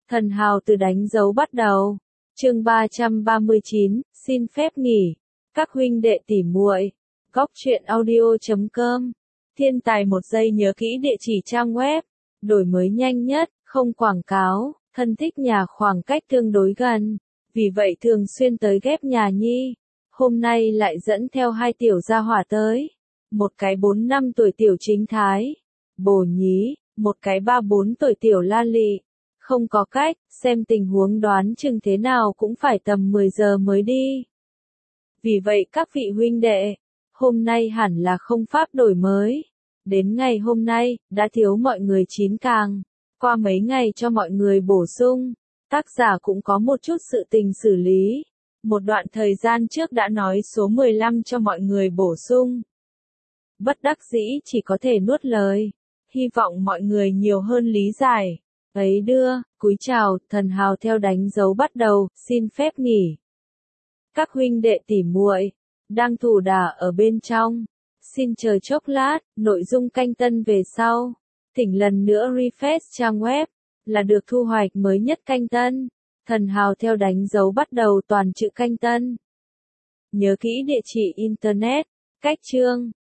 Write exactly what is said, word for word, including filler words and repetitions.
Thần hào từ đánh dấu bắt đầu. Chương ba trăm ba mươi chín, xin phép nghỉ. Các huynh đệ tỉ muội, góc truyện audio chấm com. Thiên tài một giây nhớ kỹ địa chỉ trang web, đổi mới nhanh nhất, không quảng cáo, thân thích nhà khoảng cách tương đối gần, vì vậy thường xuyên tới ghép nhà nhi. Hôm nay lại dẫn theo hai tiểu gia hỏa tới, một cái bốn năm tuổi tiểu Chính Thái, Bồ Nhí, một cái ba bốn tuổi tiểu La Lị. Không có cách, xem tình huống đoán chừng thế nào cũng phải tầm mười giờ mới đi. Vì vậy các vị huynh đệ, hôm nay hẳn là không pháp đổi mới. Đến ngày hôm nay, đã thiếu mọi người chín càng. Qua mấy ngày cho mọi người bổ sung, tác giả cũng có một chút sự tình xử lý. Một đoạn thời gian trước đã nói số mười lăm cho mọi người bổ sung. Bất đắc dĩ chỉ có thể nuốt lời. Hy vọng mọi người nhiều hơn lý giải. Ấy đưa, cúi chào, thần hào theo đánh dấu bắt đầu, xin phép nghỉ. Các huynh đệ tỉ muội đang thủ đả ở bên trong. Xin chờ chốc lát, nội dung canh tân về sau. Thỉnh lần nữa refresh trang web, là được thu hoạch mới nhất canh tân. Thần hào theo đánh dấu bắt đầu toàn chữ canh tân. Nhớ kỹ địa chỉ internet, cách chương,